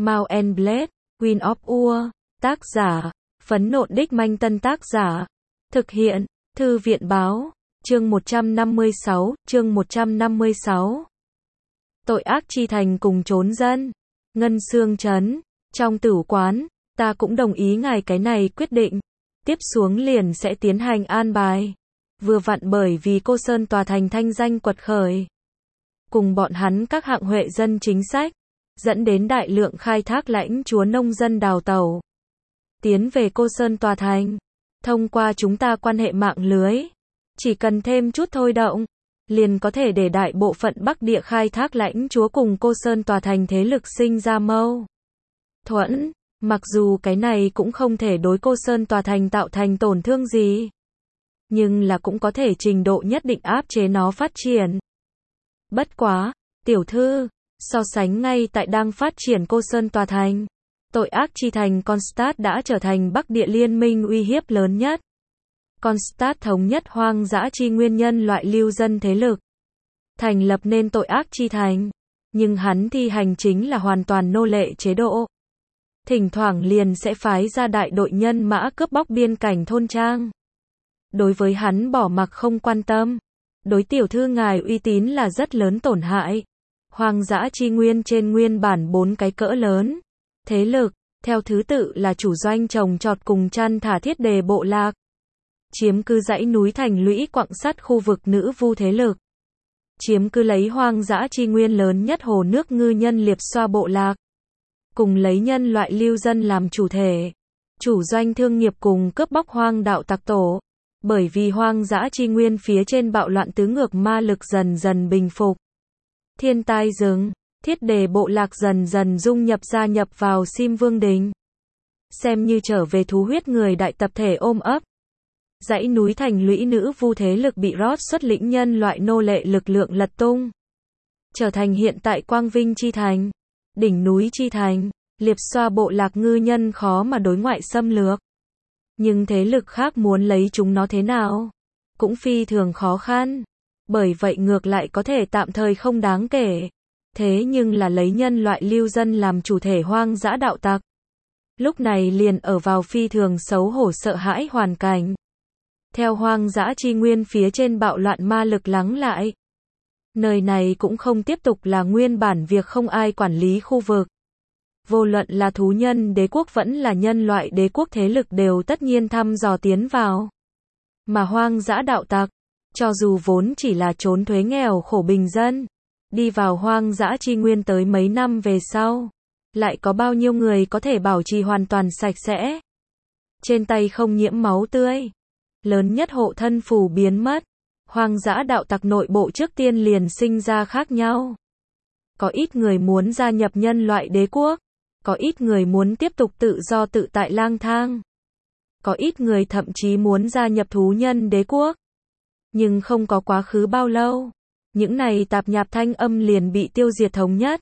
Mount and Blade, Queen of Ur, tác giả, Phấn Nộn Đích Manh Tân tác giả, thực hiện, Thư viện báo, chương 156, Tội ác chi thành cùng trốn dân, Ngân Xương Trấn, trong tử quán, ta cũng đồng ý ngài cái này quyết định, tiếp xuống liền sẽ tiến hành an bài, vừa vặn bởi vì Cô Sơn tòa thành thanh danh quật khởi, cùng bọn hắn các hạng huệ dân chính sách, dẫn đến đại lượng khai thác lãnh chúa nông dân đào tẩu, tiến về Cô Sơn tòa thành, thông qua chúng ta quan hệ mạng lưới, chỉ cần thêm chút thôi động, liền có thể để đại bộ phận Bắc Địa khai thác lãnh chúa cùng Cô Sơn tòa thành thế lực sinh ra mâu thuẫn, mặc dù cái này cũng không thể đối Cô Sơn tòa thành tạo thành tổn thương gì, nhưng là cũng có thể trình độ nhất định áp chế nó phát triển. Bất quá, tiểu thư, so sánh ngay tại đang phát triển Cô Sơn tòa thành, tội ác chi thành Kronstadt đã trở thành Bắc Địa liên minh uy hiếp lớn nhất. Kronstadt thống nhất hoang dã chi nguyên nhân loại lưu dân thế lực, thành lập nên tội ác chi thành, nhưng hắn thi hành chính là hoàn toàn nô lệ chế độ. Thỉnh thoảng liền sẽ phái ra đại đội nhân mã cướp bóc biên cảnh thôn trang. Đối với hắn bỏ mặc không quan tâm, đối tiểu thư ngài uy tín là rất lớn tổn hại. Hoang dã chi nguyên trên nguyên bản 4 cái cỡ lớn thế lực, theo thứ tự là chủ doanh trồng trọt cùng chăn thả thiết đề bộ lạc, chiếm cứ dãy núi thành lũy quặng sắt khu vực nữ vu thế lực, chiếm cứ lấy hoang dã chi nguyên lớn nhất hồ nước ngư nhân liệp xoa bộ lạc, cùng lấy nhân loại lưu dân làm chủ thể, chủ doanh thương nghiệp cùng cướp bóc hoang đạo tặc tổ. Bởi vì hoang dã chi nguyên phía trên bạo loạn tứ ngược ma lực dần dần bình phục, thiên tai rừng, thiết đề bộ lạc dần dần dung nhập gia nhập vào Sim Vương Đình, xem như trở về thú huyết người đại tập thể ôm ấp. Dãy núi thành lũy nữ vu thế lực bị Roth xuất lĩnh nhân loại nô lệ lực lượng lật tung, trở thành hiện tại Quang Vinh chi thành, đỉnh núi chi thành, liệp xoa bộ lạc ngư nhân khó mà đối ngoại xâm lược. Nhưng thế lực khác muốn lấy chúng nó thế nào, cũng phi thường khó khăn. Bởi vậy ngược lại có thể tạm thời không đáng kể. Thế nhưng là lấy nhân loại lưu dân làm chủ thể hoang dã đạo tặc, lúc này liền ở vào phi thường xấu hổ sợ hãi hoàn cảnh. Theo hoang dã chi nguyên phía trên bạo loạn ma lực lắng lại, nơi này cũng không tiếp tục là nguyên bản việc không ai quản lý khu vực. Vô luận là thú nhân đế quốc vẫn là nhân loại đế quốc thế lực đều tất nhiên thăm dò tiến vào. Mà hoang dã đạo tặc, cho dù vốn chỉ là trốn thuế nghèo khổ bình dân, đi vào hoang dã chi nguyên tới mấy năm về sau, lại có bao nhiêu người có thể bảo trì hoàn toàn sạch sẽ, trên tay không nhiễm máu tươi. Lớn nhất hộ thân phù biến mất, hoang dã đạo tặc nội bộ trước tiên liền sinh ra khác nhau. Có ít người muốn gia nhập nhân loại đế quốc, có ít người muốn tiếp tục tự do tự tại lang thang, có ít người thậm chí muốn gia nhập thú nhân đế quốc. Nhưng không có quá khứ bao lâu, những này tạp nhạp thanh âm liền bị tiêu diệt thống nhất.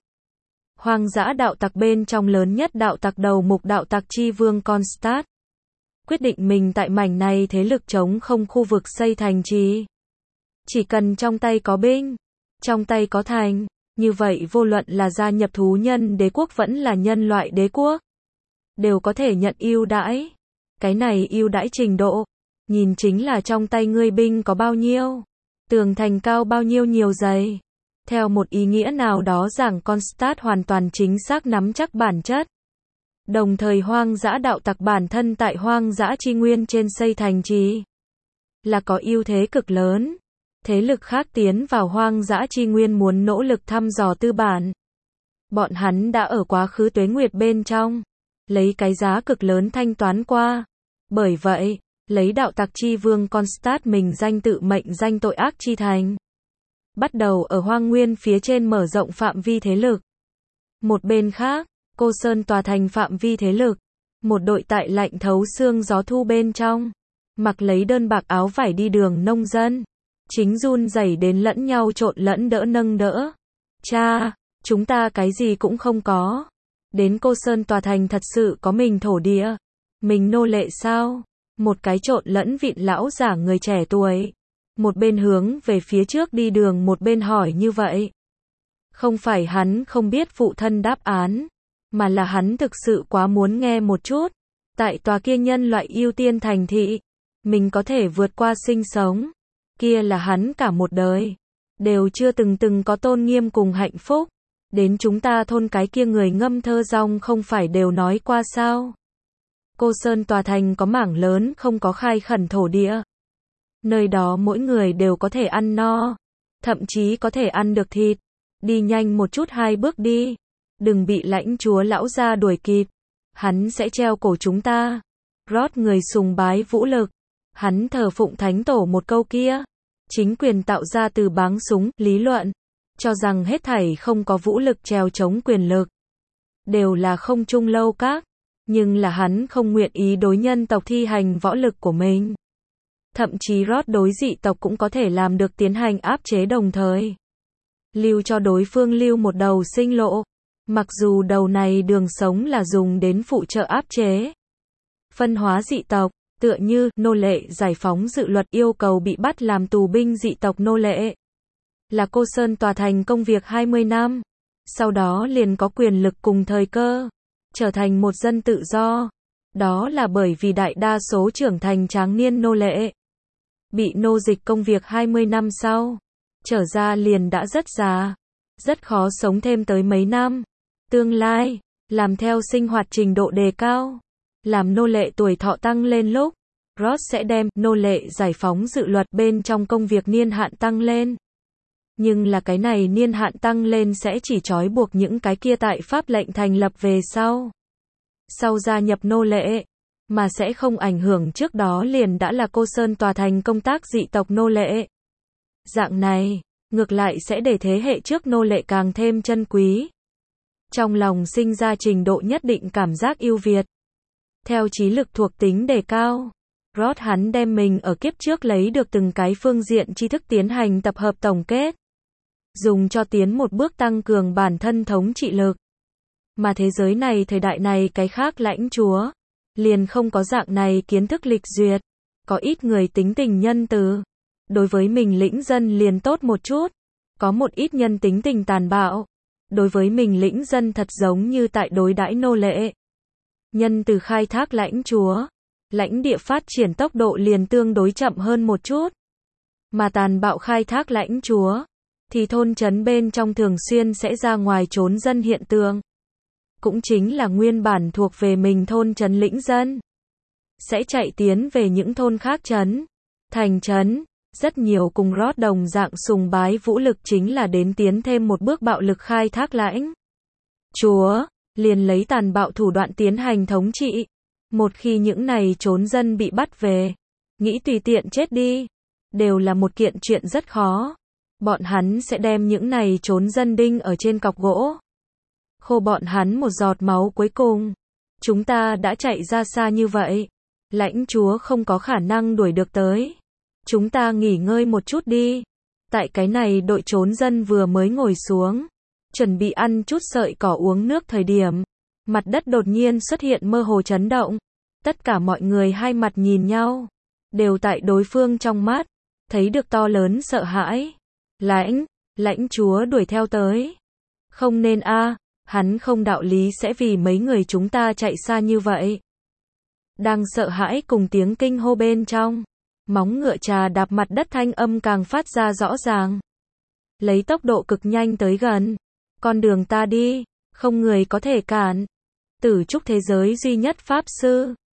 Hoang dã đạo tặc bên trong lớn nhất đạo tặc đầu mục đạo tặc chi vương Kronstadt quyết định mình tại mảnh này thế lực chống không khu vực xây thành trì. Chỉ cần trong tay có binh, trong tay có thành, như vậy vô luận là gia nhập thú nhân đế quốc vẫn là nhân loại đế quốc, đều có thể nhận ưu đãi. Cái này ưu đãi trình độ, nhìn chính là trong tay ngươi binh có bao nhiêu, tường thành cao bao nhiêu nhiều dày. Theo một ý nghĩa nào đó giảng Kronstadt hoàn toàn chính xác nắm chắc bản chất. Đồng thời hoang dã đạo tặc bản thân tại hoang dã chi nguyên trên xây thành trì, là có ưu thế cực lớn. Thế lực khác tiến vào hoang dã chi nguyên muốn nỗ lực thăm dò tư bản. Bọn hắn đã ở quá khứ tuế nguyệt bên trong, lấy cái giá cực lớn thanh toán qua. Bởi vậy, lấy đạo tặc chi vương Kronstadt mình danh tự mệnh danh tội ác chi thành, bắt đầu ở hoang nguyên phía trên mở rộng phạm vi thế lực. Một bên khác, Cô Sơn tòa thành phạm vi thế lực, một đội tại lạnh thấu xương gió thu bên trong, mặc lấy đơn bạc áo vải đi đường nông dân, chính run rẩy đến lẫn nhau trộn lẫn đỡ nâng đỡ. Cha, chúng ta cái gì cũng không có. Đến Cô Sơn tòa thành thật sự có mình thổ địa, mình nô lệ sao? Một cái trộn lẫn vịn lão giả người trẻ tuổi, một bên hướng về phía trước đi đường một bên hỏi như vậy. Không phải hắn không biết phụ thân đáp án, mà là hắn thực sự quá muốn nghe một chút. Tại tòa kia nhân loại ưu tiên thành thị, mình có thể vượt qua sinh sống. Kia là hắn cả một đời đều chưa từng có tôn nghiêm cùng hạnh phúc. Đến chúng ta thôn cái kia người ngâm thơ rong không phải đều nói qua sao? Cô Sơn tòa thành có mảng lớn không có khai khẩn thổ địa. Nơi đó mỗi người đều có thể ăn no, thậm chí có thể ăn được thịt. Đi nhanh một chút 2 bước đi, đừng bị lãnh chúa lão gia đuổi kịp. Hắn sẽ treo cổ chúng ta. Rod người sùng bái vũ lực. Hắn thờ phụng thánh tổ một câu kia. Chính quyền tạo ra từ báng súng, lý luận. Cho rằng hết thảy không có vũ lực trèo chống quyền lực. Đều là không trung lâu các. Nhưng là hắn không nguyện ý đối nhân tộc thi hành võ lực của mình. Thậm chí Rod đối dị tộc cũng có thể làm được tiến hành áp chế đồng thời. Lưu cho đối phương lưu một đầu sinh lộ. Mặc dù đầu này đường sống là dùng đến phụ trợ áp chế. Phân hóa dị tộc, tựa như nô lệ giải phóng dự luật yêu cầu bị bắt làm tù binh dị tộc nô lệ. Là Cô Sơn tòa thành công việc 20 năm. Sau đó liền có quyền lực cùng thời cơ. Trở thành một dân tự do. Đó là bởi vì đại đa số trưởng thành tráng niên nô lệ. Bị nô dịch công việc 20 năm sau. Trở ra liền đã rất già. Rất khó sống thêm tới mấy năm. Tương lai, làm theo sinh hoạt trình độ đề cao. Làm nô lệ tuổi thọ tăng lên lúc. Ross sẽ đem nô lệ giải phóng dự luật bên trong công việc niên hạn tăng lên. Nhưng là cái này niên hạn tăng lên sẽ chỉ trói buộc những cái kia tại pháp lệnh thành lập về sau. Sau gia nhập nô lệ, mà sẽ không ảnh hưởng trước đó liền đã là Cô Sơn tòa thành công tác dị tộc nô lệ. Dạng này, ngược lại sẽ để thế hệ trước nô lệ càng thêm chân quý. Trong lòng sinh ra trình độ nhất định cảm giác ưu việt. Theo trí lực thuộc tính đề cao, Rod hắn đem mình ở kiếp trước lấy được từng cái phương diện tri thức tiến hành tập hợp tổng kết. Dùng cho tiến một bước tăng cường bản thân thống trị lực. Mà thế giới này thời đại này cái khác lãnh chúa, liền không có dạng này kiến thức lịch duyệt. Có ít người tính tình nhân từ. Đối với mình lĩnh dân liền tốt một chút. Có một ít nhân tính tình tàn bạo. Đối với mình lĩnh dân thật giống như tại đối đãi nô lệ. Nhân từ khai thác lãnh chúa, lãnh địa phát triển tốc độ liền tương đối chậm hơn một chút. Mà tàn bạo khai thác lãnh chúa, thì thôn trấn bên trong thường xuyên sẽ ra ngoài trốn dân hiện tượng. Cũng chính là nguyên bản thuộc về mình thôn trấn lĩnh dân. Sẽ chạy tiến về những thôn khác trấn, thành trấn. Rất nhiều cùng Rod đồng dạng sùng bái vũ lực chính là đến tiến thêm một bước bạo lực khai thác lãnh chúa, liền lấy tàn bạo thủ đoạn tiến hành thống trị. Một khi những này trốn dân bị bắt về, nghĩ tùy tiện chết đi, đều là một kiện chuyện rất khó. Bọn hắn sẽ đem những này trốn dân đinh ở trên cọc gỗ. Khô bọn hắn một giọt máu cuối cùng. Chúng ta đã chạy ra xa như vậy. Lãnh chúa không có khả năng đuổi được tới. Chúng ta nghỉ ngơi một chút đi. Tại cái này đội trốn dân vừa mới ngồi xuống, chuẩn bị ăn chút sợi cỏ uống nước thời điểm. Mặt đất đột nhiên xuất hiện mơ hồ chấn động. Tất cả mọi người hai mặt nhìn nhau. Đều tại đối phương trong mắt. Thấy được to lớn sợ hãi. Lãnh chúa đuổi theo tới. Không nên a, hắn không đạo lý sẽ vì mấy người chúng ta chạy xa như vậy. Đang sợ hãi cùng tiếng kinh hô bên trong. Móng ngựa trà đạp mặt đất thanh âm càng phát ra rõ ràng. Lấy tốc độ cực nhanh tới gần. Con đường ta đi, không người có thể cản. Tử trúc thế giới duy nhất pháp sư.